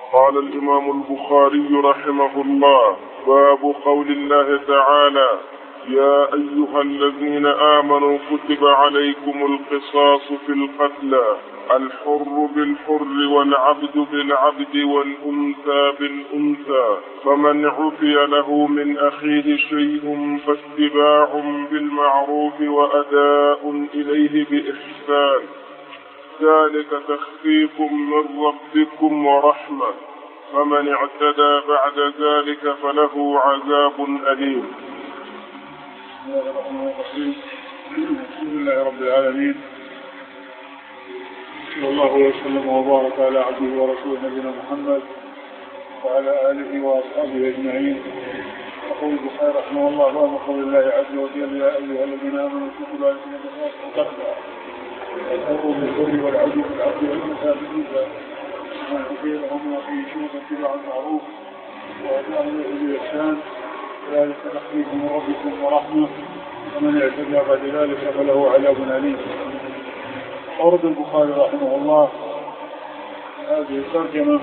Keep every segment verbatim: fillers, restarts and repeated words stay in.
قال الإمام البخاري رحمه الله: باب قول الله تعالى: يا أيها الذين آمنوا كتب عليكم القصاص في القتلى، الحر بالحر والعبد بالعبد والأنثى بالأنثى، فمن عفي له من أخيه شيء فاتباع بالمعروف وأداء إليه بإحسان، ذلك تخفيف من ربكم ورحمة، فمن اعتدى بعد ذلك فله عذاب أليم. الحمد لله رب العالمين، صلى الله وسلم وبارك على عبده ورسوله نبينا محمد وعلى آله وأصحابه أجمعين. يقول البخاري رحمه الله: باب قول الله عز وجل: يا أيها الذين آمنوا كتب عليكم القصاص في القتلى، الحر بالحر والعبد بالعبد والأنثى بالأنثى، فمن عفي له من أخيه شيء فاتباع بالمعروف وأداء إليه بإحسان، ذلك تخفيف من ربكم ورحمة، ومن اعتدى بعد ذلك فله عذاب أليم. أورد البخاري رحمه الله هذه الترجمة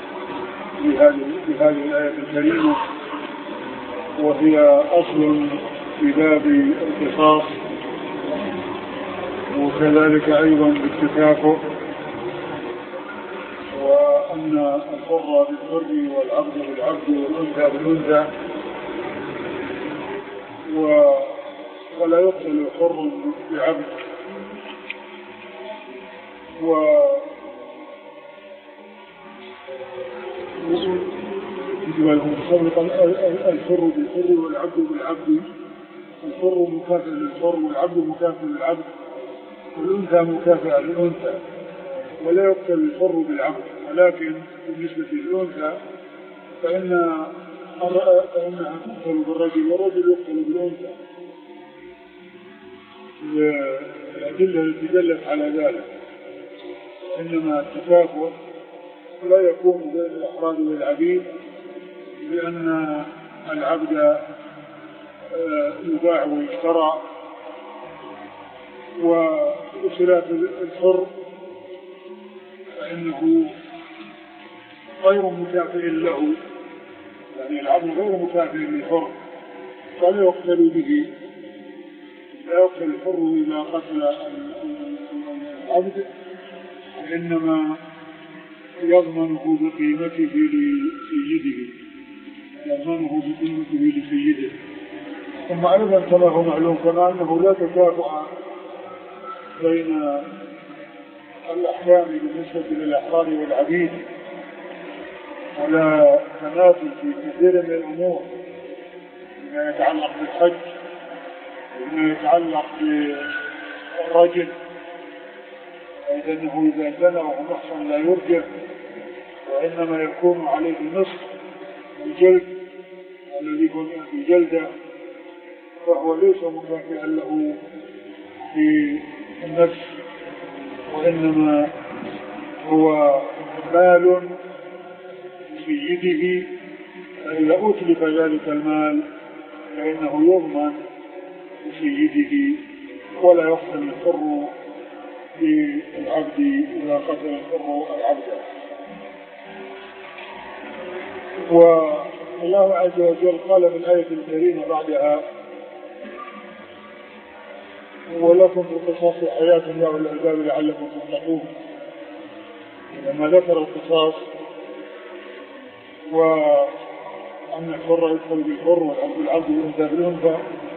بهذه الآية الكريمة، وهي أصل في باب القصاص، وكذلك أيضا بالتكافؤ، وأن الحر بالحر والعبد بالعبد والأنثى بالأنثى، ولا يقتل حر بعبد، و الحر بالحر والعبد بالعبد، الحر مكافئ للحر والعبد مكافئ للعبد والأنثى مكافئة للأنثى، ولا يقتل الحر بالعبد. ولكن بالنسبة للأنثى فإن فإنها تقتل بالرجل والرجل يقتل بالأنثى، الأدلة التي دلت على ذلك. إنما التكافؤ لا يكون بين الأحرار والعبيد، لأن العبد يباع ويشترى، وخلاف الحر فإنه غير مكافئ له، يعني العبد غير مكافئ للحر، فلا يقتل به، لا يقتل الحر إذا قتل العبد، وإنما يضمنه بقيمته لسيده، يضمنه بقيمته لسيده. ثم أيضا كما هو معلوم كما أنه لا تكافؤ بين الأحكام بالنسبة للأحرار والعبيد، ولا تنافي في كثير من الأمور فيما يتعلق بالحج وفيما يتعلق بالرجل، لأنه إذا زنى وهو محصن لا يرجع، وإنما يكون عليه النصف الجلد الذي هو الجلدة، فهو ليس مكافئا له في النفس، وإنما هو مال سيده، فإذا أتلف ذلك المال فإنه يضمن لسيده، ولا يقتل الحر بالعبد إذا قتل الحر العبد. والله عز وجل قال في الآية الكريمة بعدها: ولكم في القصاص حياة يا أولي الألباب لعلكم تتقون. لما ذكر القصاص وأن الحر يدخل بالحر والعبد بالعبد والأنثى بالأنثى،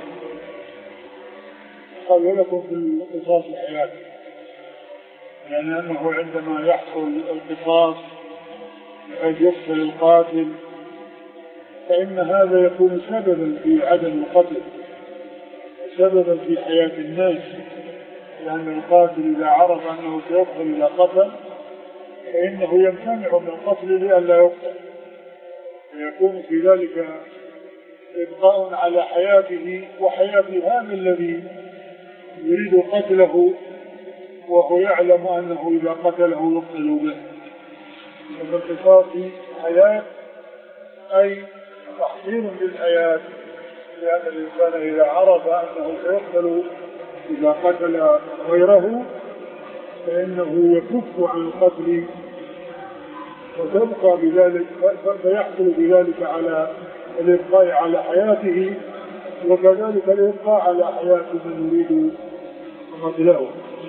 قال: ولكم في القصاص حياة، يعني أنه عندما يحصل القصاص بحيث يقتل القاتل فإن هذا يكون سببا في عدم القتل، سببا في حياة الناس، لأن القاتل إذا عرف أنه سيقتل إلى قتل فإنه يمتنع من القتل لئلا يقتل، فيكون في ذلك إبقاء على حياته وحياة هذا الذي يريد قتله، وهو يعلم أنه إذا قتله يقتل به. فالقصاص حياة أي تحصيل للحياة، لأن الإنسان إذا عرف أنه سيقتل إذا قتل غيره فإنه يكف عن القتل وتبقى بذلك فيحصل بذلك على الإبقاء على حياته، وكذلك الإبقاء على حياة من يريد قتله.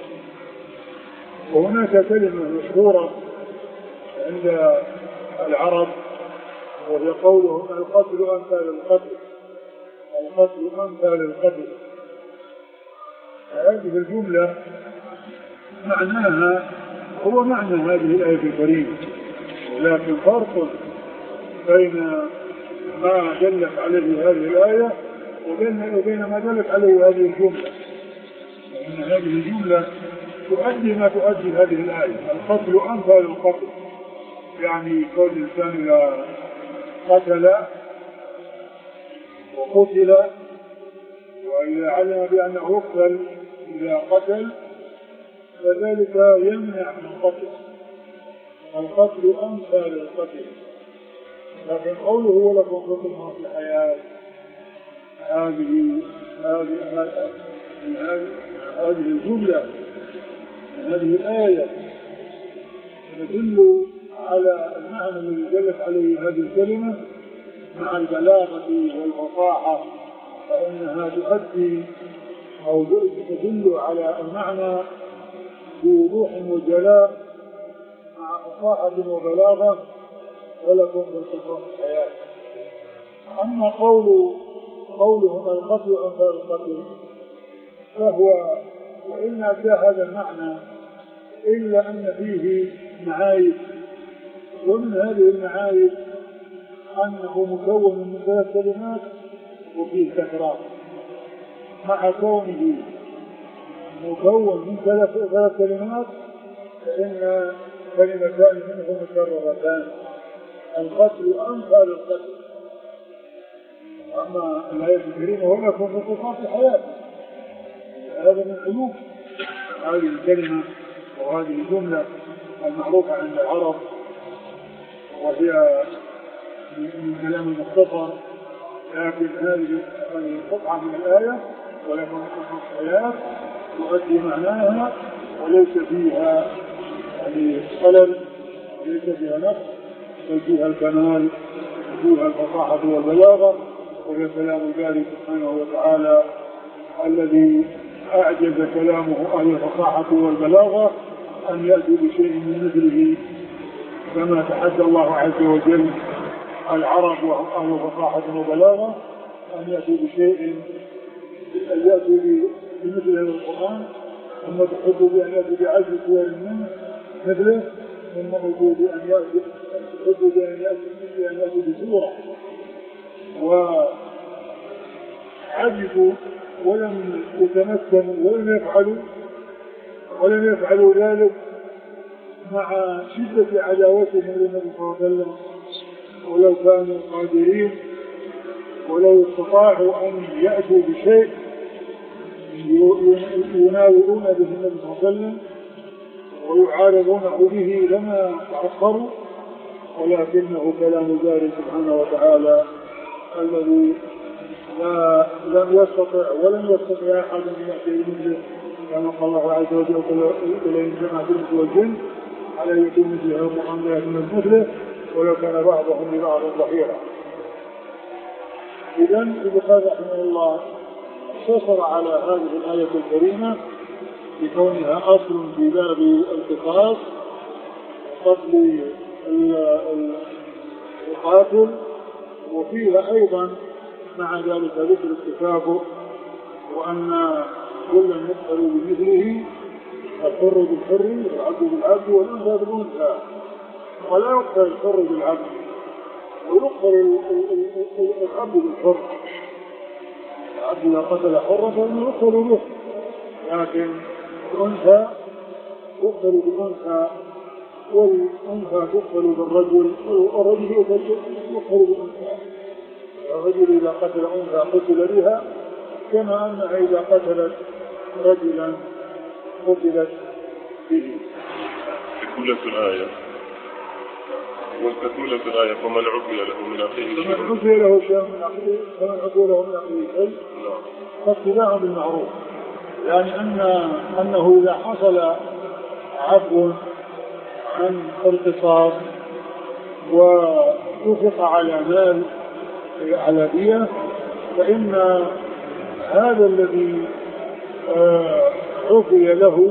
وهناك كلمة مشهورة عند العرب وهي قولهم القتل أمثال القتل، القتل أمثال القتل. هذه الجملة معناها هو معنى هذه الآية الكريمة، لكن فرق بين ما دلت عليه هذه الآية وبين ما دلت عليه هذه الجملة، لأن هذه الجملة تؤدي ما تؤدي هذه الآية. القتل أمثال القتل، يعني كل إنسان إذا قتل وقتل وإذا علم بأنه يقتل إذا قتل فذلك يمنع من قتل. القتل أمثال القتل. لكن قوله ولكم حكم في الحياة هذه هذه هذه الجملة هذه الآية تدل على المعنى الذي دلت عليه هذه الكلمة مع البلاغة والفصاحة، فإنها تؤدي أو تدل على المعنى بوضوح وجلاء مع فصاحة وبلاغة ولكم بالقصص الحياة. أما قول قولهم القتل أمثال القتل فهو وإن أدى هذا المعنى إلا أن فيه معايب، ومن هذه المعايب أنه مكون من ثلاث كلمات وفيه تكرار، مع كونه مكون من ثلاث ثلاث كلمات فإن كلمتان منه مكررتان. القتل أمثال القتل. أما الآية الكريمة ولكم في قصاص الحياة، هذا من علوم هذه الكلمة وهذه الجملة المعروفة عند العرب، وهي من كلام المختصر. لكن هذه القطعة من الآية ولكم في قصاص الحياة تؤدي معناها وليس فيها يعني خلل، وليس فيها نقص، بل فيها الكمال وفيها الفصاحة والبلاغة، وهي كلام الله سبحانه وتعالى الذي أعجز كلامه أهل الفصاحة والبلاغة أن يأتوا بشيء من مثله، كما تحدى الله عز وجل العرب وأهل الفصاحة والبلاغة أن يأتوا بشيء أن يأتوا بمثله القرآن، ثم تحدوا بأن يأتوا بعزل سور منه مثله، ثم تحدوا بأن يأتوا تحدوا بأن يأتوا بسورة، وعجزوا ولم يتمكنوا ولم يفعلوا ولم يفعلوا ذلك مع شدة عداوتهم للنبي صلى الله عليه وسلم، ولو كانوا قادرين ولو استطاعوا أن يأتوا بشيء يناورون به النبي صلى الله عليه وسلم ويعارضونه به لما تأخروا، ولكنه كلام الله سبحانه وتعالى الذي لا لم يستطع ولم يستطع أحد أن يأتي مثله، كما قال الله عز وجل إلى جماعة الإنس والجن على يكون مثله القرآن لا يكون مثله ولو كان بعضهم لبعض ظهيرا. إذا البخاري رحمه الله اقتصر على هذه الآية الكريمة بكونها أصل في باب القصاص قتل القاتل، وفيها أيضا مع ذلك ذكر التكافؤ، وأن كل يقتل بمثله، الحر بالحر والعبد بالعبد والأنثى بالأنثى، ولا يقتل الحر بالعبد ويقتل العبد بالحر. العبد إذا قتل حرا فإنه يقتل به، لكن الأنثى تقتل بالأنثى والأنثى تقتل بالرجل والرجل يقتل بالأنثى. الرجل إذا قتل أنثى قتل بها، كما أنها إذا قتلت رجلا قتلت به. تكملة الآية وتكملة الآية فمن عفي له من أخيه شيء فمن عفي له شيء من أخيه فمن عفي له من أخيه شيء فاتباع بالمعروف، يعني أن أنه إذا حصل عفو عن القصاص ووافق على مال على دية، فإن هذا الذي عفي له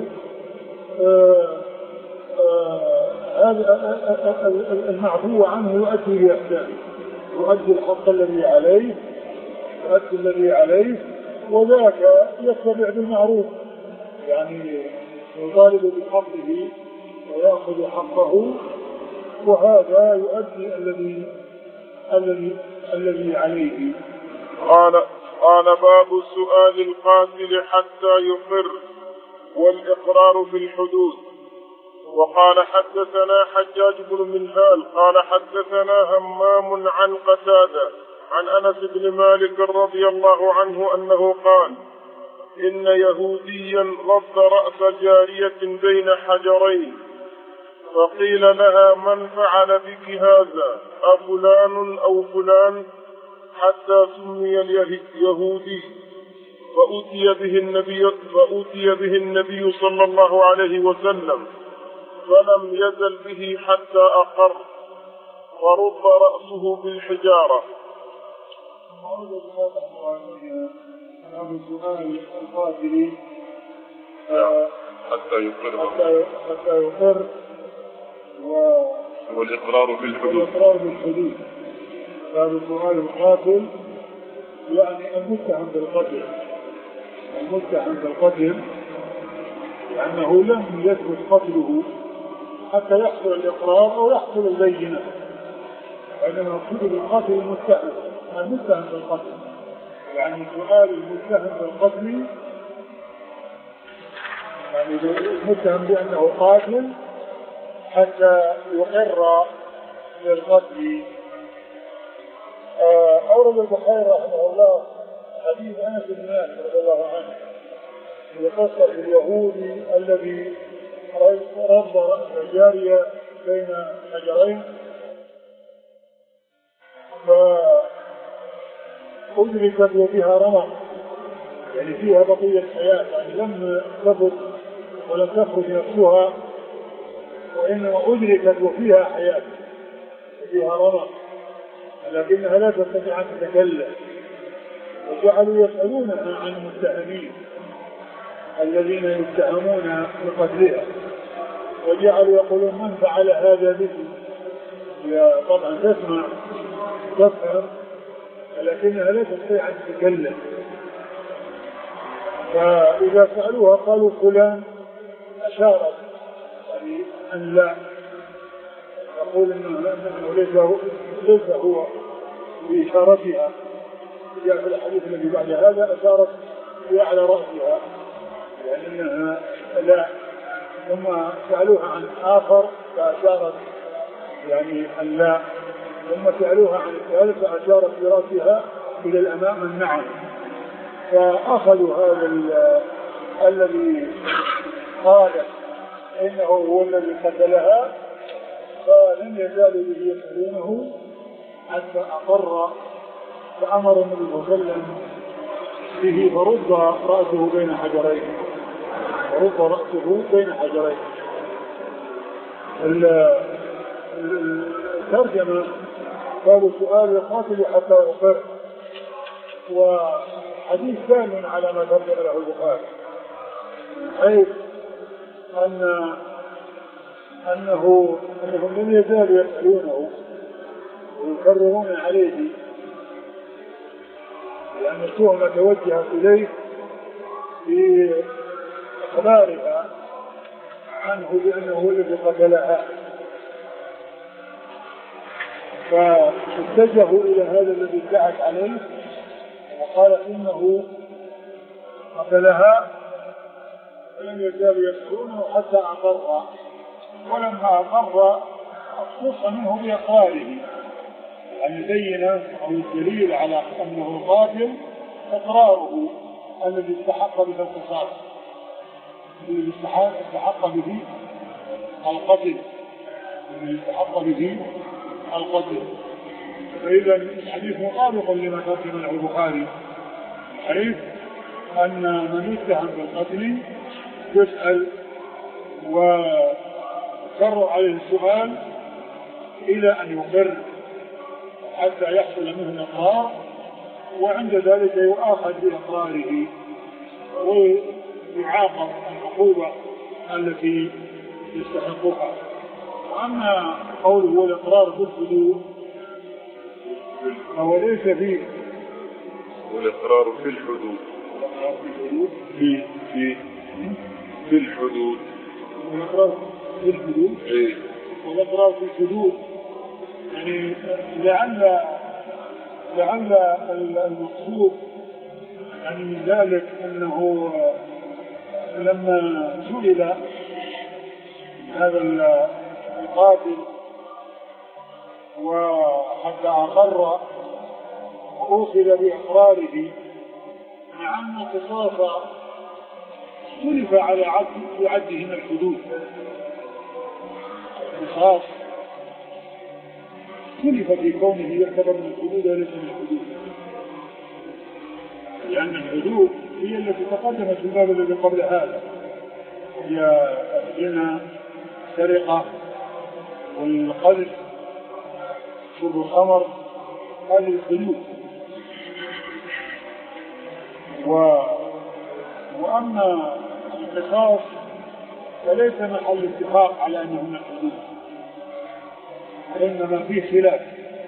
هذا المعفو عنه يؤدي بإحسانه، يؤدي الحق الذي عليه يؤدي الذي عليه وذاك يتبع بالمعروف، يعني يطالب بحقه ويأخذ حقه، وهذا يؤدي الذي الذي الذي عليه. قال قال باب سؤال القاتل حتى يقر والإقرار بالحدود. وقال حدثنا حجاج بن منهال قال حدثنا همام عن قتادة عن أنس بن مالك رضي الله عنه أنه قال إن يهوديا رد رأس جارية بين حجرين، فقيل لها من فعل بك هذا أفلان أو فلان، حتى سمي اليهودي، فأتي به النبي فأتي به النبي صلى الله عليه وسلم فلم يزل به حتى أقر، ورد رأسه بالحجارة. باب سؤال القاتل حتى يقر حتى يقر والإقرار بالحدود. والإقرار بالحدود. باب سؤال القاتل يعني المتهم بالقتل، المتهم بالقتل لأنه لم يثبت قتله حتى يحصل الإقرار أو يحصل البينة، وإنما يقصد بالقتل المتهم المتهم بالقتل، يعني سؤال المتهم بالقتل يعني المتهم بأنه قاتل حتى يقر بالقتل. أورد البخاري رحمه الله حديث أنس بن مالك رضي الله عنه في قصة اليهودي الذي رد رأس جارية بين حجرين، فأدركت وفيها رمق، يعني فيها بقية حياة، يعني لم تفت ولم تخرج نفسها، وإنما أدركت وفيها حياة وفيها رمق لكنها لا تستطيع أن تتكلم. وجعلوا يسألونها عن المتهمين الذين يتهمون بقتلها، وجعلوا يقولون من فعل هذا به. طبعا تسمع تفهم لكنها لا تستطيع أن تتكلم، فإذا سألوها قالوا فلان، أشارت يعني أن لا، يقول إنه ليس هو بإشارتها. جاء في الحديث الذي بعد هذا أشارت على رأسها يعني إنها لا، ثم سألوها عن آخر فأشارت يعني أن لا، ثم سألوها عن الثالث فأشارت برأسها إلى الأمام النعم. فأخذوا هذا الذي قال إنه هو الذي قتلها، فلم يزالوا به يسألونه حتى أقر، فأمر النبي صلى الله عليه وسلم به فرد رأسه بين حجرين، فرد رأسه بين حجرين. الترجمة قالوا سؤال القاتل حتى يقر، وحديث ثاني على ما ترجم له البخاري، حيث أن أنه أنهم لم يزالوا يسألونه ويكررون عليه، لأن التهمة توجهت إليه بإخبارها عنه بأنه الذي قتلها، فاتجهوا إلى هذا الذي ادعت عليه وقال إنه قتلها، ولم يزالوا يسألونه حتى أقر، ولما أقر اختص منه بإقراره، يعني بينه أو الدليل على أنه قاتل إقراره الذي استحق به القصاص، الذي استحق به القتل، الذي استحق به القتل. فإذا الحديث مطابق لما ترجم له البخاري، حيث أن من يتهم بالقتل يسأل ويكرر عليه السؤال إلى أن يقر حتى يحصل منه الإقرار، وعند ذلك يؤاخذ بإقراره ويعاقب العقوبة التي يستحقها. وأما قوله والإقرار بالحدود فهو ليس فيه والإقرار في الحدود في في في الحدود والإقرار في الحدود إيه؟ والإقرار في الحدود يعني لعل لعل المقصود يعني من ذلك أنه لما سئل هذا القاتل وحتى أقر وأوصل بإقراره مع أن القصاص اختلف على عد عده من الحدود. القصاص اختلف في كونه يعتبر من الحدود وليس من الحدود، لأن الحدود هي التي تقدمت في الباب الذي قبل هذا، هي الزنا، السرقة، والقذف، شرب الخمر، هذه الحدود. و... وأما القصاص فليس محل اتفاق على أنه من الحدود، إنما فيه خلاف.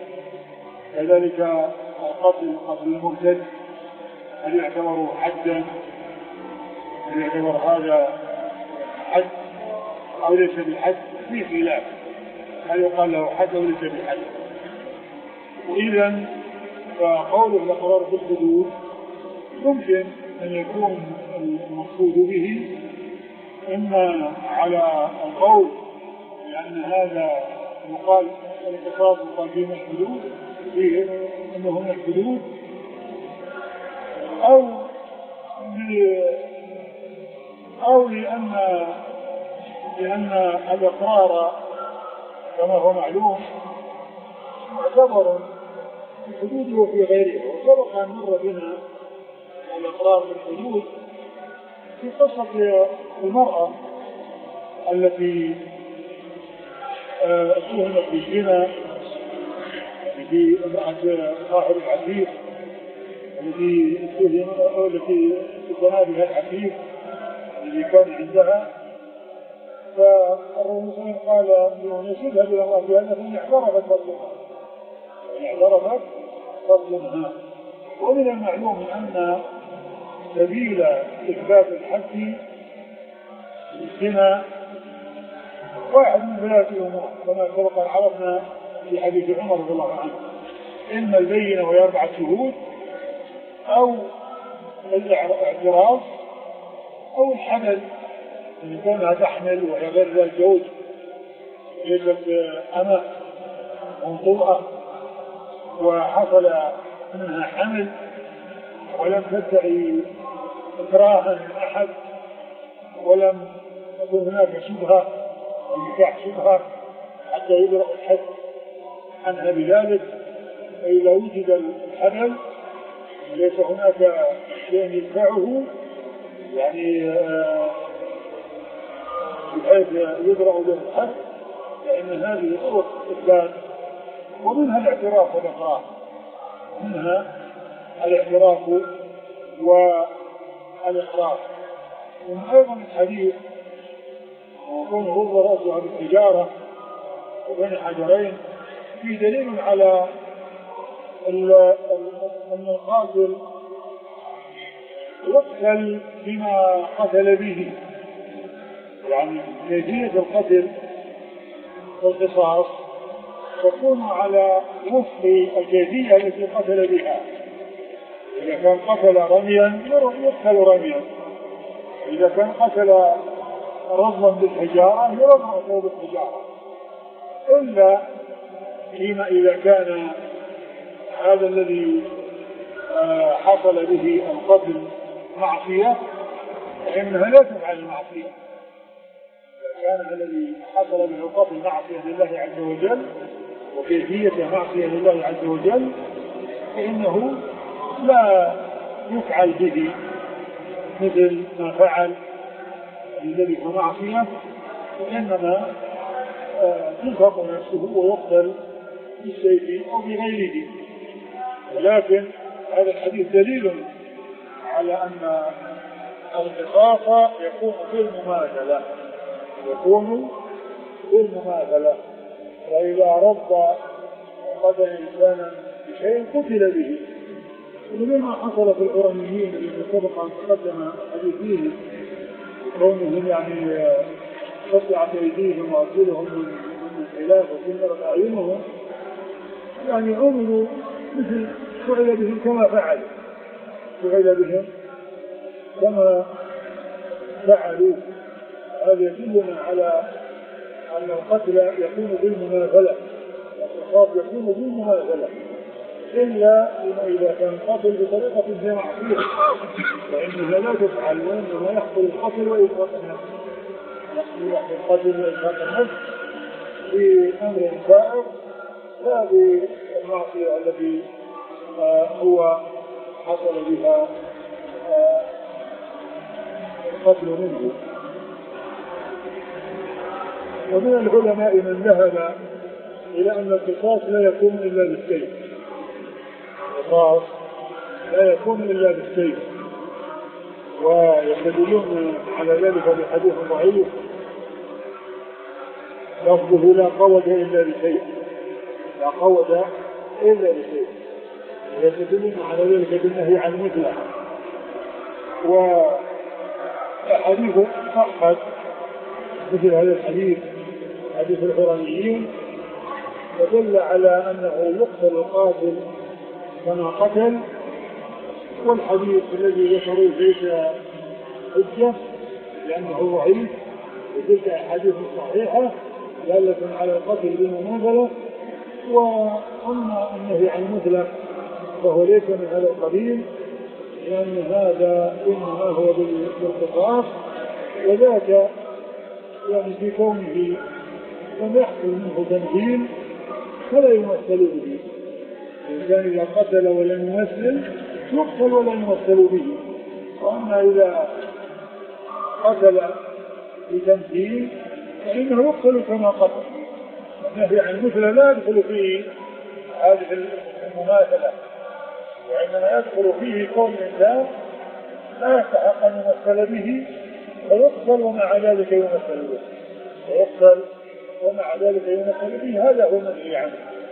كذلك القتل قتل المرتد هل يعتبر حدا؟ هل يعتبر هذا حد أو ليس بالحد؟ فيه خلاف، هل يقال له حد أو ليس بالحد؟ وإذا فقوله الإقرار بالحدود ممكن أن يكون المقصود به إما على القول لأن هذا يقال القصاص يقال فيه من الحدود، فيه أنه من الحدود، أو أو لأن لأن الإقرار كما هو معلوم معتبر في الحدود وفي غيرها. وسبق أن مر بنا الإقرار بالحدود في قصة المرأة التي اتهمت بالزنا في امرأة صاحب العفيف التي اتهم أو التي اتنا بها العفيف الذي كان عندها، فالرسول قال ينشدها إلى الله بأنها إن اعترفت فضلها إن اعترفت فضلها. ومن المعلوم أن سبيل إثبات الحد الزنا واحد من ثلاثة أمور كما سبق أن عرفنا في حديث عمر رضي الله عنه، إما البينة وهي أربعة شهود، أو الاعتراف، أو الحمل إن كانها تحمل وهي غير الزوج ليست أمة منطوءة وحصل منها حمل ولم تدعي إكراها من أحد ولم تكن هناك شبهة نكاح شبهة حتى يبرأ الحد عنها بذلك. فإذا وجد الحمل ليس هناك شيء يدفعه يعني بحيث يبرأ له الحد، لأن هذه طرق إثبات. ومنها الاعتراف والإقرار، منها الاعتراف والإقرار. ومن أيضا الحديث وكون هو رأسها بالتجارة وبين حجرين في دليل على أن القاتل يقتل بما قتل به، يعني كيفية القتل والقصاص تكون على وفق الكيفية التي قتل بها. إذا كان قتل رميا يقتل رميا، إذا كان قتل رضا بالحجارة يرضى بالحجارة، إلا فيما إذا كان هذا الذي حصل به القتل معصية فإنها لا تفعل المعصية. إذا كان الذي حصل به القتل معصية لله عز وجل وكيفية معصية لله عز وجل فإنه لا يفعل به مثل ما فعل الذي هو معصية، وإنما تنفق نفسه ويقتل بالسيف أو بغيره. ولكن هذا الحديث دليل على أن القصاص يكون بالمماثلة يكون بالمماثلة فإذا رد قتل إنسانا بشيء قتل به، ولما حصل في القرآنيين الذي سبق أن تقدم حديث فيه كونهم يعني قطعت أيديهم وأرجلهم من الخلاف وسمرت أعينهم، يعني عملوا مثل فعل بهم كما فعلوا فعل بهم كما فعلوا. هذا يدلنا على أن القتل يكون بالمماثلة، القصاص يكون بالمماثلة، إلا إذا كان القتل بطريقة غير معصية فإنها لا تفعل، وإنما يحصل القتل وإطلاق النفس يحصل القتل وإطلاق النفس بأمر سائر لا بالمعصية التي آه هو حصل بها آه القتل منه. ومن العلماء من ذهب إلى أن القصاص لا يكون إلا بالسيف، القصاص لا يكون إلا بالسيف، ويستدلون على ذلك بحديث ضعيف لفظه لا قود إلا بسيف، لا قود إلا بسيف، ويستدلون على ذلك بالنهي عن مثله. وحديث أحد مثل هذا الحديث حديث القرآنيين يدل على أنه يقتل القاتل كما قتل، والحديث الذي ذكره ليس حجة لأنه ضعيف، وتلك أحاديث صحيحة دالة على القتل بالمماثلة. وأما النهي عن مثله فهو ليس من هذا القبيل، لأن هذا إنما هو بالقصاص، وذاك يعني في كونه لم يحصل منه تمثيل فلا يمثل به. الإنسان إذا قتل ولم يمثل يقتل ولا يمثل به. وأما إذا قتل بتمثيل فإنه يقتل كما قتل. النهي عن المثل لا يدخل فيه هذه المماثلة، وإنما يدخل فيه كون الإنسان لا يستحق أن يمثل به فيقتل ومع ذلك يمثل به، ويقتل ومع ذلك يمثل به، هذا هو المنهي عنه.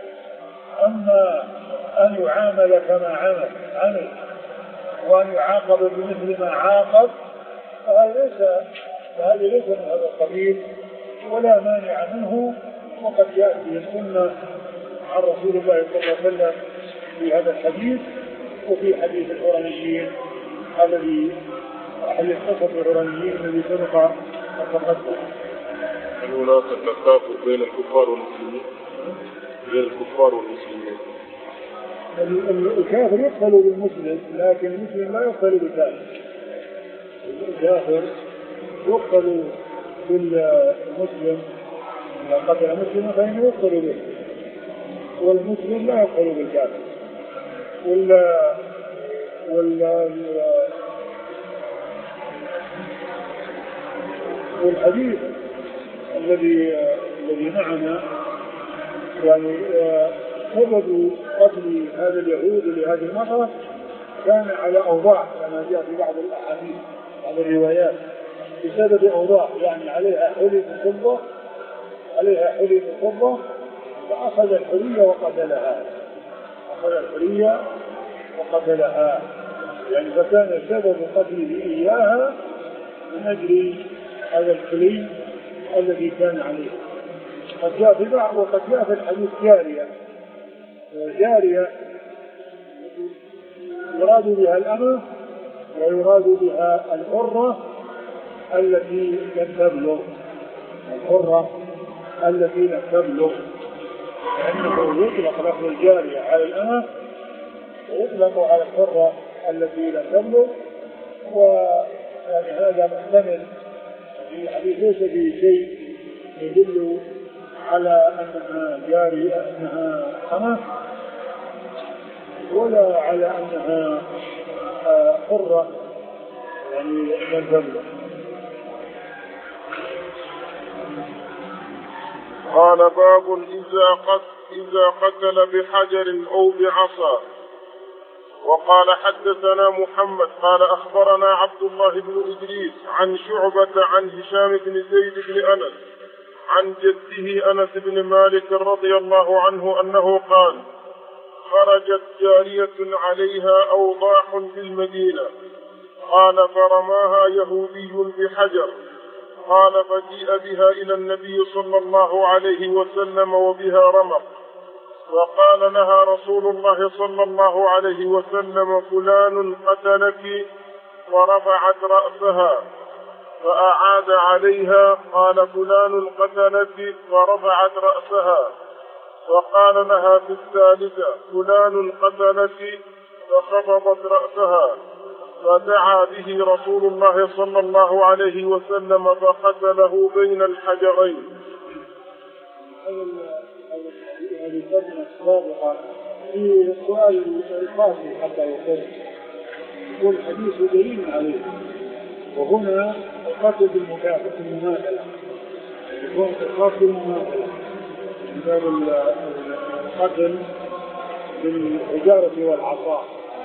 أما أن يعامل كما عمل عمل وأن يعاقب بمثل ما عاقب فهذا ليس فهذا ليس من هذا القبيل ولا مانع منه. وقد يأتي السنة عن رسول الله صلى الله عليه وسلم في هذا الحديث وفي حديث القرآنيين الذي حديث قصة القرآنيين الذي سبق أن تقدم. هل هناك تكافؤ بين الكفار والمسلمين؟ بين الكفار والمسلمين الكافر يقتل بالمسلم، لكن المسلم لا يقتل بالكافر. الكافر يقتل بالمسلم، إذا قتل مسلما فإنه يقتل به، والمسلم لا يقتل بالكافر. وال وال والحديث الذي الذي معنا يعني سبب قتل هذا اليهود لهذه المرة كان على أوضاع كما جاء في بعض الأحاديث بعض الروايات، بسبب أوضاع يعني عليها حلي من فضة عليها حلي من فضة فأخذ الحلية وقتلها أخذ الحلية وقتلها يعني فكان سبب قتله إياها من أجل هذا الحلي الذي كان عليه. قد جاء في بعض وقد جاء في الحديث جارية جارية يراد بها الأمة ويراد بها الحرة التي لم تبلغ الحرة التي لم تبلغ لأنه يطلق لفظ الجارية على الأمة ويطلق على الحرة التي لم تبلغ. ويعني هذا محتمل في الحديث ليس فيه شيء يدل على أنها جارية أنها أمة ولا على أنها حرة يعني لم تبلغ. قال باب إذا قتل, إذا قتل بحجر أو بعصا. وقال حدثنا محمد قال أخبرنا عبد الله بن إدريس عن شعبة عن هشام بن زيد بن أنس عن جده أنس بن مالك رضي الله عنه أنه قال خرجت جارية عليها أوضاح بالمدينة قال فرماها يهودي بحجر قال فجيء بها إلى النبي صلى الله عليه وسلم وبها رمق وقال لها رسول الله صلى الله عليه وسلم فلان قتلك ورفعت رأسها فأعاد عليها قال فلان قتلك ورفعت رأسها وقال لها في الثالثة فلان قتلك فخفضت رأسها فدعا به رسول الله صلى الله عليه وسلم فقتله بين الحجرين. هذه الفترة السابقة في سؤال القاسي حتى يقول يقول الحديث دليل عليه، وهنا القتل بالمكافأة المماثلة يكون القتل بالمماثلة من باب القتل بالحجارة والعصا.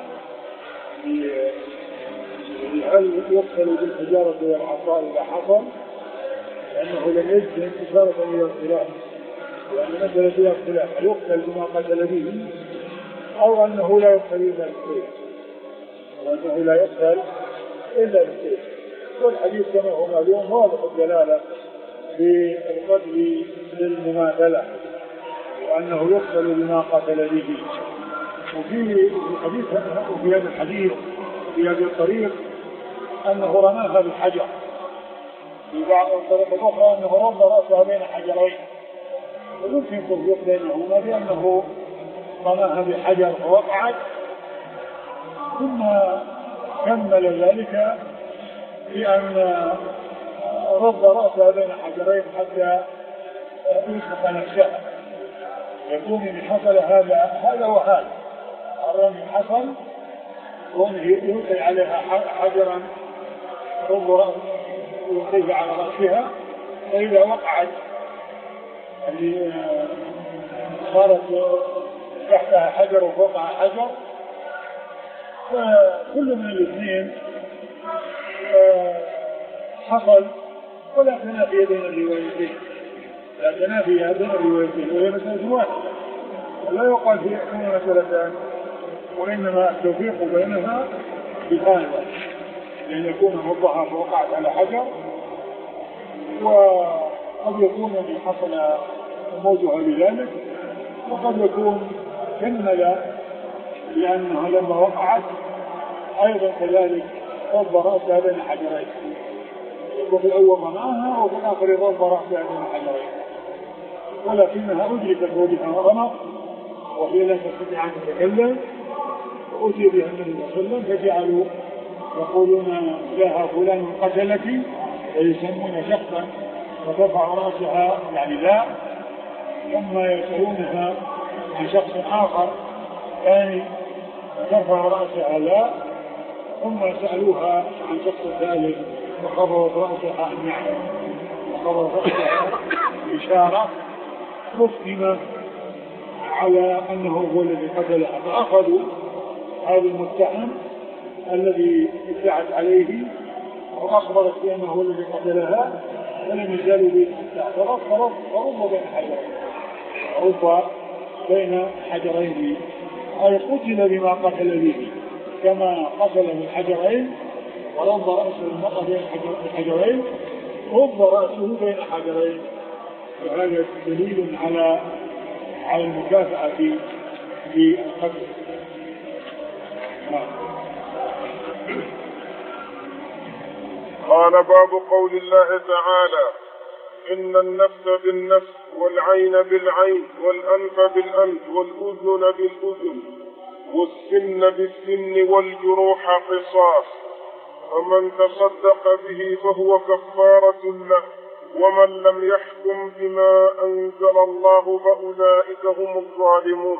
هل يقتل بالحجارة والعصا إذا حصل لأنه لم يجزم إشارة إلى الخلاف، لأن مثل فيها الخلاف هل يقتل بما قتل به أو أنه لا يقتل إلا بالسيف، وأنه لا يقتل إلا بالسيف. والحديث كما هو معلوم واضح الدلالة بالقتل بالمماثلة وأنه يقتل بما قتل به. وفي الحديث وفي هذا الحديث في هذه الطريق أنه رماها بالحجر، في بعض الطريق الأخرى أنه رمى رأسها بين حجرين، ويمكن التفريق بينهما بأنه رماها بالحجر فوقعت ثم كمل ذلك بأن رد رأسها بين حجرين حتى يسبق نفسها. يكون إن حصل هذا هذا وهذا، الرمي حصل كونه يلقي عليها حجرا رد رأس يلقيه على رأسها، وإذا وقعت اللي صارت تحتها حجر وفوقها حجر، فكل من الاثنين حصل ولا تنافي بين الروايتين، لا تنافي بين الروايتين، وهي مسألة واحدة لا يقال في مسألتان، وإنما التوفيق بينها بهذا، لأن يكون وضعها فوقعت على حجر، وقد يكون من حصل موجها بذلك، وقد يكون كمل لأنها لما وقعت أيضا كذلك رد رأسها بين حجرين، وفي الأول رماها وفي الآخر رد رأسها بين حجرين، ولكنها أدركت وجهها رمق وهي لا تستطيع أن تتكلم، وأتي بها النبي صلى الله عليه وسلم فجعلوا يقولون لها فلان قتلك، ويسمون شخصا فترفع رأسها يعني لا، ثم يسألونها عن شخص آخر ثاني فترفع رأسها لا، ثم سألوها عن شخص ثالث فخضرت رأسها نعم، وخضرت رأسها إشارة مسلمة على أنه هو الذي قتلها. فأخذوا هذا المتهم الذي ادعت عليه وأخبرت بأنه هو الذي قتلها، ولم يزالوا به حتى اعترف فرب بين حجرين، رب بين حجرين، أي قتل بما قتل به كما قتل بالحجرين، ورد رأسه المرأة بين حجرين، رد رأسه بين حجرين. وهذا دليل على على المكافأة في القتل. قال باب قول الله تعالى إن النفس بالنفس والعين بالعين والأنف بالأنف والأذن بالأذن والسن بالسن والجروح قصاص، فمن تصدق به فهو كفارة له، ومن لم يحكم بما أنزل الله فأولئك هم الظالمون.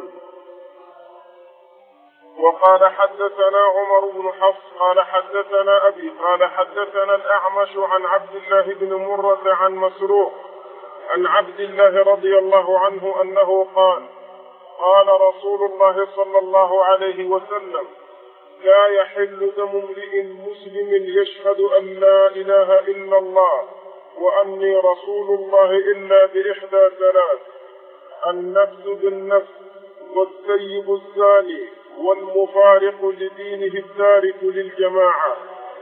وقال حدثنا عمر بن حفص قال حدثنا أبي قال حدثنا الأعمش عن عبد الله بن مرة عن مسروق عن عبد الله رضي الله عنه أنه قال قال رسول الله صلى الله عليه وسلم لا يحل دم امرئ مسلم يشهد أن لا إله إلا الله وأني رسول الله إلا بإحدى ثلاث: النفس بالنفس والسيب الزاني والمفارق لدينه التارك للجماعة.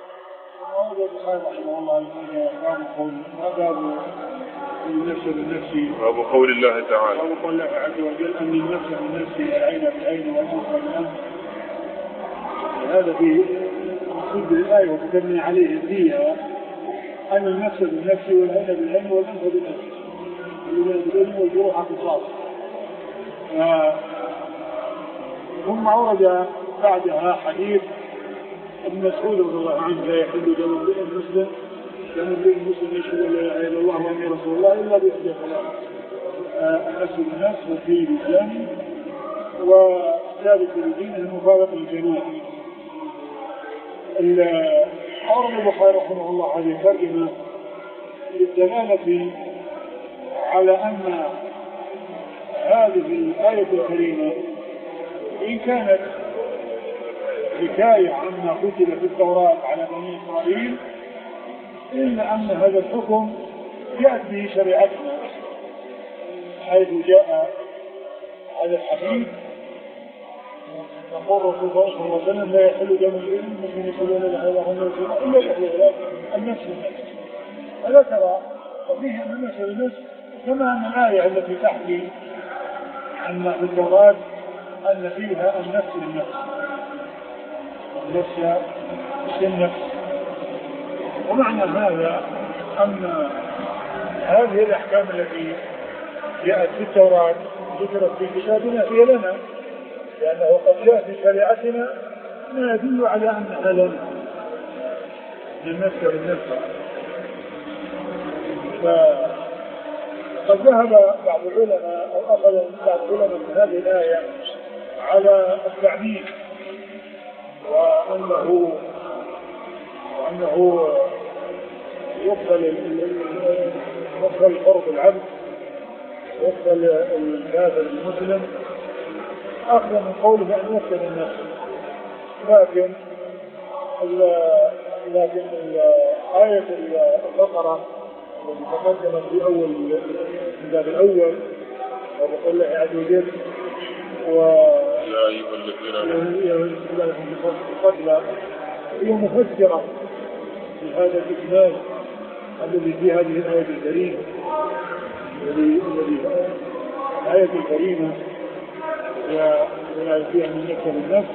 باب قول الله تعالى باب قول الله عز وجل أن النفس بالنفس والعين بالعين والأنف بالأنف. هذا في مقصود الآية وتكلم عليه فيها أن النفس بالنفس والعين بالعين والأنف بالأنف والجروح قصاص. ثم ورد بعدها حديث ابن مسعود رضي الله عنه لا يحل دم امرئ مسلم دم امرئ مسلم يشهد ان لا اله الا الله واني رسول الله الا باحدى ثلاث: النفس بالنفس والسيب الزاني والثالث لدينه المفارق للجماعه. أورد البخاري رحمه الله هذه ترجمه للدلاله على ان هذه الآية الكريمة إن كانت حكاية عما كتب في التوراة على بني إسرائيل إلا أن هذا الحكم جاءت به شريعتنا حيث جاء هذا الحديث يقول رسول الله صلى الله عليه وسلم لا يحل دم امرئ مسلم يقول لا اله الا الله إلا بإحدى النفس بالنفس. ألا ترى وفيه أن النفس بالنفس كما أن الآية التي تحكي عن التوراة أن فيها النفس بالنفس النفس بالنفس. ومعنى هذا أن هذه الأحكام التي جاءت في التوراة ذكرت في كتابنا هي لنا، لأنه قد جاء في شريعتنا ما يدل على أنها لنا النفس بالنفس. قد ذهب بعض العلماء أو أخذ بعض العلماء من هذه الآية على التعديل وأنه وأنه يقبل يقبل فرض العبد يقبل الكافر المسلم أخذ من قوله أن يقبل النفس. لكن لكن آية البقرة التي تقدمت في أول الباب الأول وبقول الله عز وجل يا أيها الذين آمنوا هي مفسرة لهذا الإجمال الذي في هذه الآية الكريمة. الذي الآية الكريمة ولا فيها من نفس بالنفس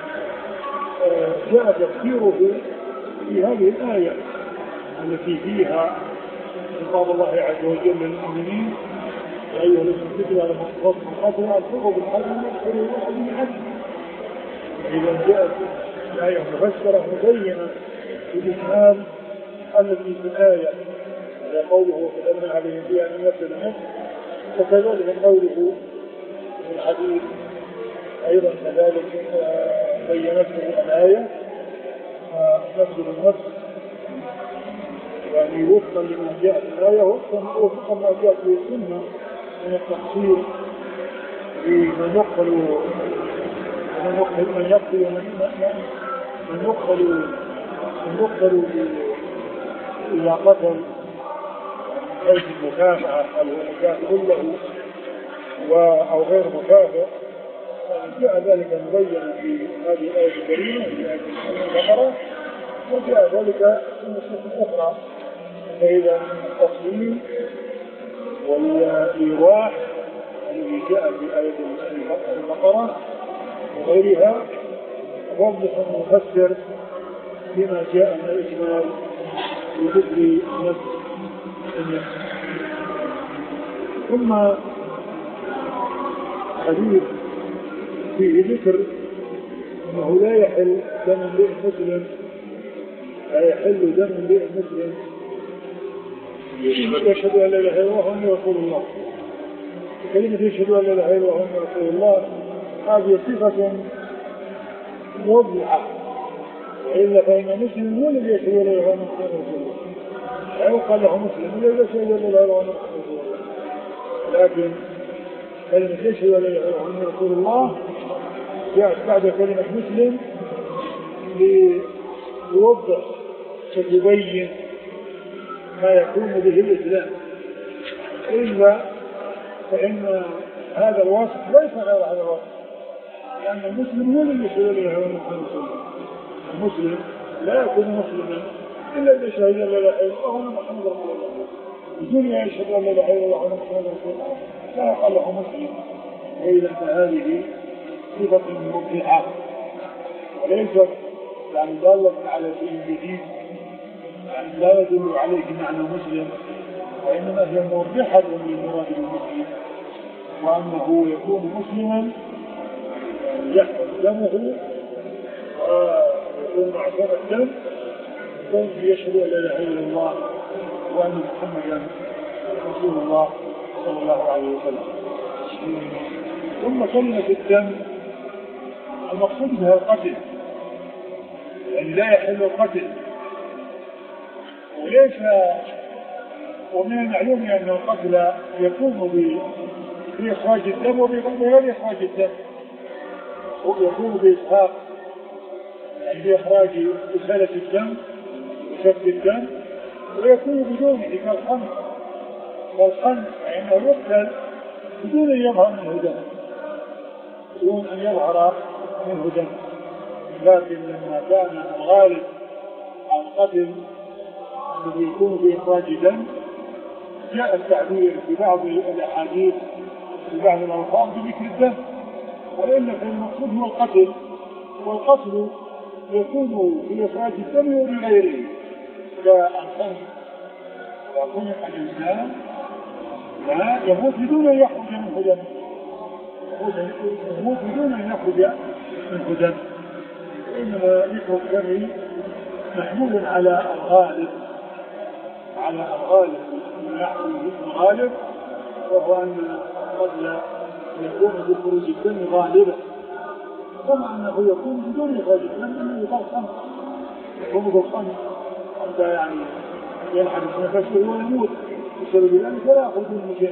جاء تفسيره في هذه الآية التي فيها خطاب الله عز وجل للمؤمنين يا أيها الذين كتب على من قتل ألحقوا بالحرب واذكروا الله بالحج. إذا جاءت الآية مفسرة مبينة بالإجمال الذي في الآية قوله كتبنا عليهم فيها من نفس بالنفس، وكذلك قوله في الحديث أيضا كذلك بينته الآية نفس بالنفس، يعني وفقا لما جاء في الآية وفقا ما جاء في السنة من التقصير لمن يقبل من يقبل من يقبل من يقبل من يقبل إذا قتل حيث المكافأة أو المكافأة كله أو غير مكافأة. جاء ذلك مبين في هذه الآية الكريمة في آية البقرة، وجاء ذلك في النصوص الأخرى. فإذا التصميم والإيواح الذي جاء في آية البقرة وغيرها واضح مفسر بما جاء من الإجمال وذكر نفس النفس. ثم حديث فيه ذكر أنه لا يحل دم امرئ مسلم لا يحل دم امرئ مسلم يشهد أن لا إله إلا الله وأني رسول الله. كلمة يشهد أن لا إله إلا الله وأني رسول الله هذه صفة موضحة، إلا فإن مسلم هو الذي يشهد أن لا إله إلا الله وأني رسول الله، لا يقال له مسلم إلا إذا شهد أن لا إله إلا الله وأني رسول الله. لكن كلمة يشهد أن لا إله إلا الله رسول الله جاءت بعد كلمة مسلم ليوضح ويبين ما يكون به الإسلام، إلا فإن هذا الوصف ليس غير هذا الوصف، لأن المسلم هو الذي يشهد أن لا إله إلا الله. المسلم لا يكون مسلما إلا إذا شهد أن لا إله إلا الله محمد رسول الله. الدنيا يشهد أن لا إله إلا الله محمد رسول الله لا يقال له مسلم، وإذا هذه صفة مبدعة وليست يعني دالة على شيء جديد، يعني لا يدل عليه معنى مسلم، وإنما هي موضحة للمراد بالمسلم، وأنه يكون مسلما يحفظ دمه ويكون معصوم الدم، يكون يشهد أن لا إله إلا الله وأن محمدا رسول الله صلى الله عليه وسلم. ثم كلمة الدم المقصود بها القتل، يعني لا يحل القتل، وليس ومن المعلوم أن القتل يكون بإخراج الدم وبغير إخراج الدم، يكون بإسحاق يعني بإخراج إسالة الدم وسفك الدم، ويكون بدونه كالخنق والخنق فإنه يقتل بدون أن يظهر منه دم، بدون أن يظهر منه دم. لكن لما كان الغالب عن القتل الذي يكون بإخراج دم جاء التعبير في بعض الأحاديث في بعض الألفاظ بذكر الدم، وإلا فالمقصود هو القتل، والقتل يكون بإخراج الدم وبغيره كالخنق. ويكون الإنسان لا يموت بدون أن يخرج منه دم، يموت بدون أن يخرج منه دم، إنما ذكر الدم محمول على الغالب، على الغالب يحمل ذكر الغالب، وهو أن القتل يكون بخروج الدم غالبا، كما أنه يكون بدون إخراج الدم أنه يقال خنق، يكون بالخنق حتى يعني ينحدث نفسه ويموت بسبب ذلك فلا يأخذ منه شيء.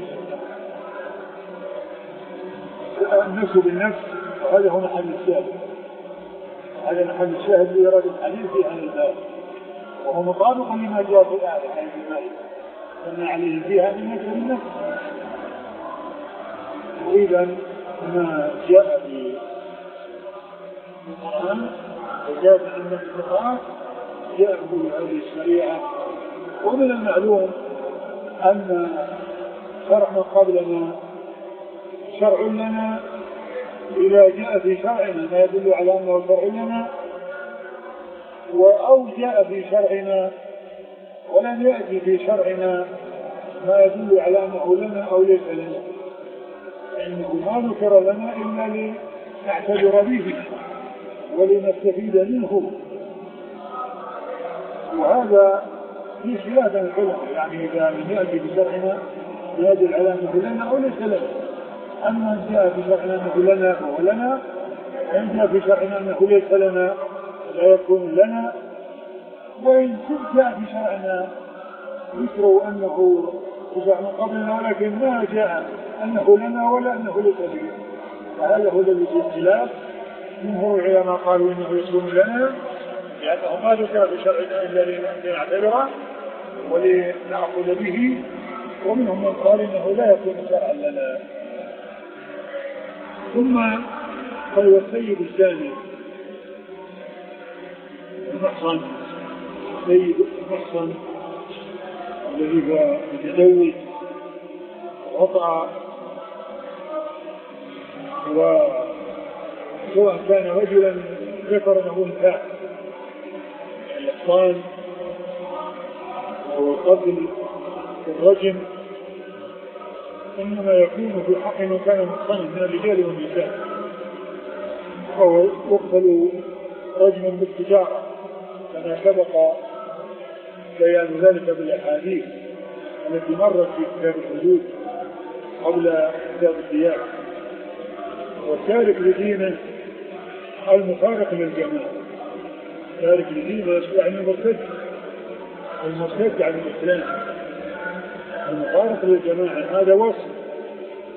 النفس بالنفس هذا هو محل الشاهد، هذا محل الشاهد لإرادة الحديث في هذا الباب، وهو مطابق لما جاء في الآية حديث مالك فما عليه فيها من نفس بالنفس. وإذا ما جاء في القرآن وجاء في النفس القرآن جاء في هذه الشريعة. ومن المعلوم أن شرع من قبلنا شرع لنا إذا جاء في شرعنا ما يدل على أنه شرع لنا، أو جاء في شرعنا ولم يأتي في شرعنا ما يدل على أنه لنا أو ليس لنا، إنه ما ذكر لنا إلا لنعتبر به ولنستفيد منه. وهذا في خلاف العلماء، يعني إذا لم يأتي بشرعنا يدل على أنه لنا أو ليس لنا. أما إن جاء في شرعنا أنه لنا فهو لنا، وإن جاء في شرعنا أنه ليس لنا لا يكون لنا. وإن جاء في شرعنا ذكروا أنه شرع من قبلنا ولكن ما جاء أنه لنا ولا أنه ليس لنا، فهذا هو الذي في الخلاف. جمهور العلماء قالوا إنه يكون لنا لأنه ما ذكر في شرعنا إلا لنعتبره ولنأخذ به، ومنهم من قال إنه لا يكون شرعا لنا. ثم قال والسيد الثاني المحصن، السيد المحصن الذي هو متزوج وطأ، وسواء كان رجلا ذكر أنه انثى، الإحصان وهو القتل الرجم إنما يكون في حق من كان محصنا من الرجال والنساء، وهو يقتل رجما بالتجارة كما سبق بيان ذلك بالأحاديث التي مرت في كتاب الحدود قبل كتاب الديار. والتارك لدينه المفارق للجماعة، تارك لدينه يعني المرتد، المرتد عن الإسلام المفارق للجماعة، هذا وصف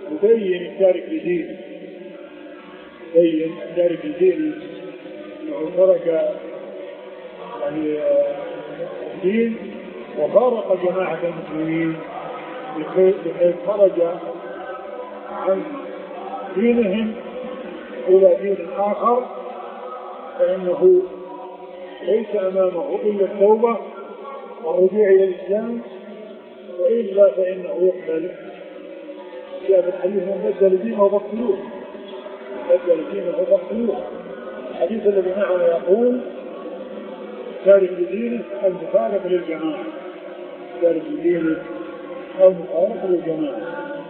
يبين التارك لدينه، يبين التارك لدينه أنه ترك يعني الدين وفارق جماعة المسلمين بحيث خرج عن دينهم إلى دين آخر، فإنه ليس أمامه إلا التوبة والرجوع إلى الإسلام، وإلا فإنه يقبل. جاء في الحديث من بدل دينه فاقتلوه، بدل دينه فاقتلوه. الحديث الذي معنا يقول تارك لدينه المفارق للجماعة، تارك لدينه المفارق للجماعة.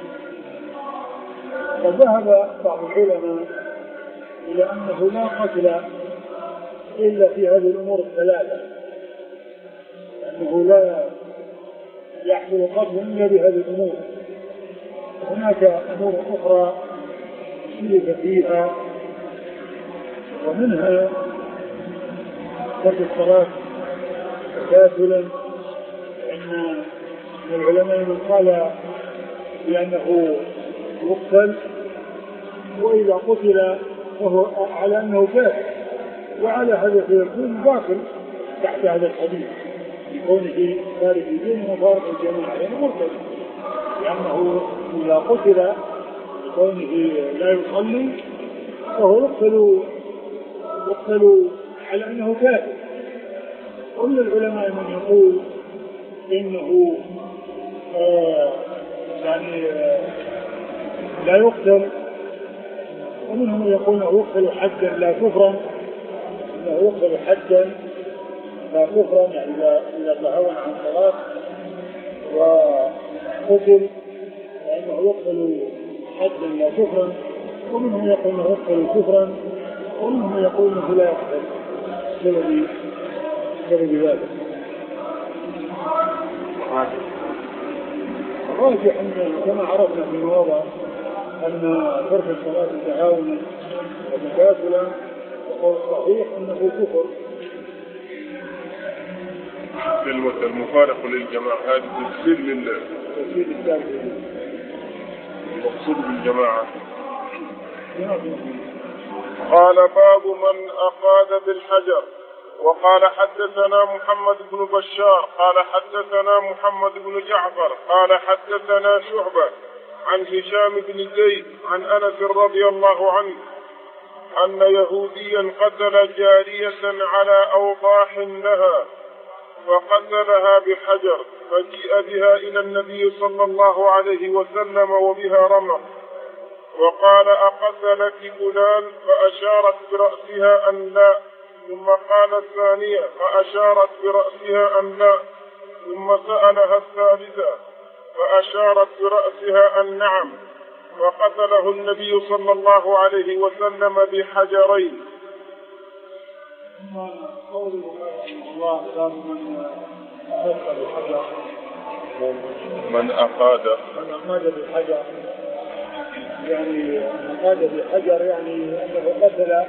فذهب بعض العلماء إلى أنه لا قتل إلا في هذه الأمور الثلاثة، أنه لا يحصل قتل إلا بهذه الأمور. هناك أمور أخرى اختلف فيها، ومنها ترك الصلاة تكاسلا، إن العلماء من قال بأنه يقتل، وإذا قتل فهو على أنه كافر، وعلى هذا فيكون باطل تحت هذا الحديث بكونه تارك الدين وفارق الجماعة، يعني مرتد، لأنه إذا قتل بكونه لا يصلي فهو يقتل يقتل على أنه كافر. كل العلماء من يقول إنه آه يعني آه لا يقتل، ومنهم يقول انه يقتل حدا لا كفرا، انه يقتل حدا لا كفرا، يعني اذا تهاون عن صلاة وقتل فانه يقتل حدا لا كفرا، ومنهم يقول انه يقتل كفرا، ومنهم يقول انه لا يقتل بسبب بسبب ذلك. الراجح ان كما عرفنا في المواضع أن ترك الصلاة تعاونا وتكاسلا، وهو الصحيح أنه كفر. كلمة المفارق للجماعة هذه تفسير لله، تفسير الثالث المقصود بالجماعة. قال باب من أقاد بالحجر. وقال حدثنا محمد بن بشار قال حدثنا محمد بن جعفر قال حدثنا شعبة عن هشام بن زيد عن أنس رضي الله عنه أن يهوديا قتل جارية على أوضاح لها فقتلها بحجر، فجيء بها إلى النبي صلى الله عليه وسلم وبها رمق، وقال أقتلك فلان؟ فأشارت برأسها أن لا، ثم قال الثانية فأشارت برأسها أن لا، ثم سألها الثالثة فأشارت برأسها أن نعم، فقتله النبي صلى الله عليه وسلم بحجرين. ثم قوله الله قال من أقاد بالحجر، من أقاد من أقاد بالحجر يعني أقاد بالحجر يعني أنه قتل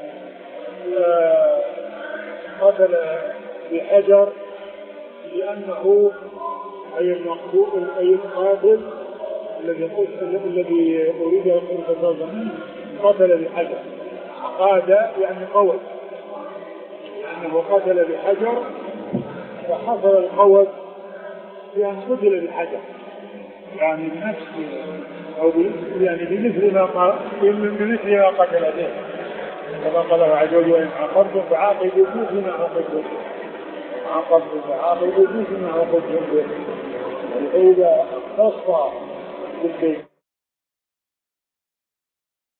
قتل بحجر، لأنه أي المقتول أي القاتل الذي الذي أريد أن يتفاوض منه قتل بحجر. قاد يعني قوت، لأنه قتل بحجر فحصل القوت بأن قتل بحجر، يعني بنفس أو يعني بمثل ما بمثل ما قتل به، كما قال الله عز وجل وإن عاقبتم فعاقبوا بمثل ما عاقبتم عاقبتم فعاقبوا بمثل ما عاقبتم به. فإذا اختص بالبيت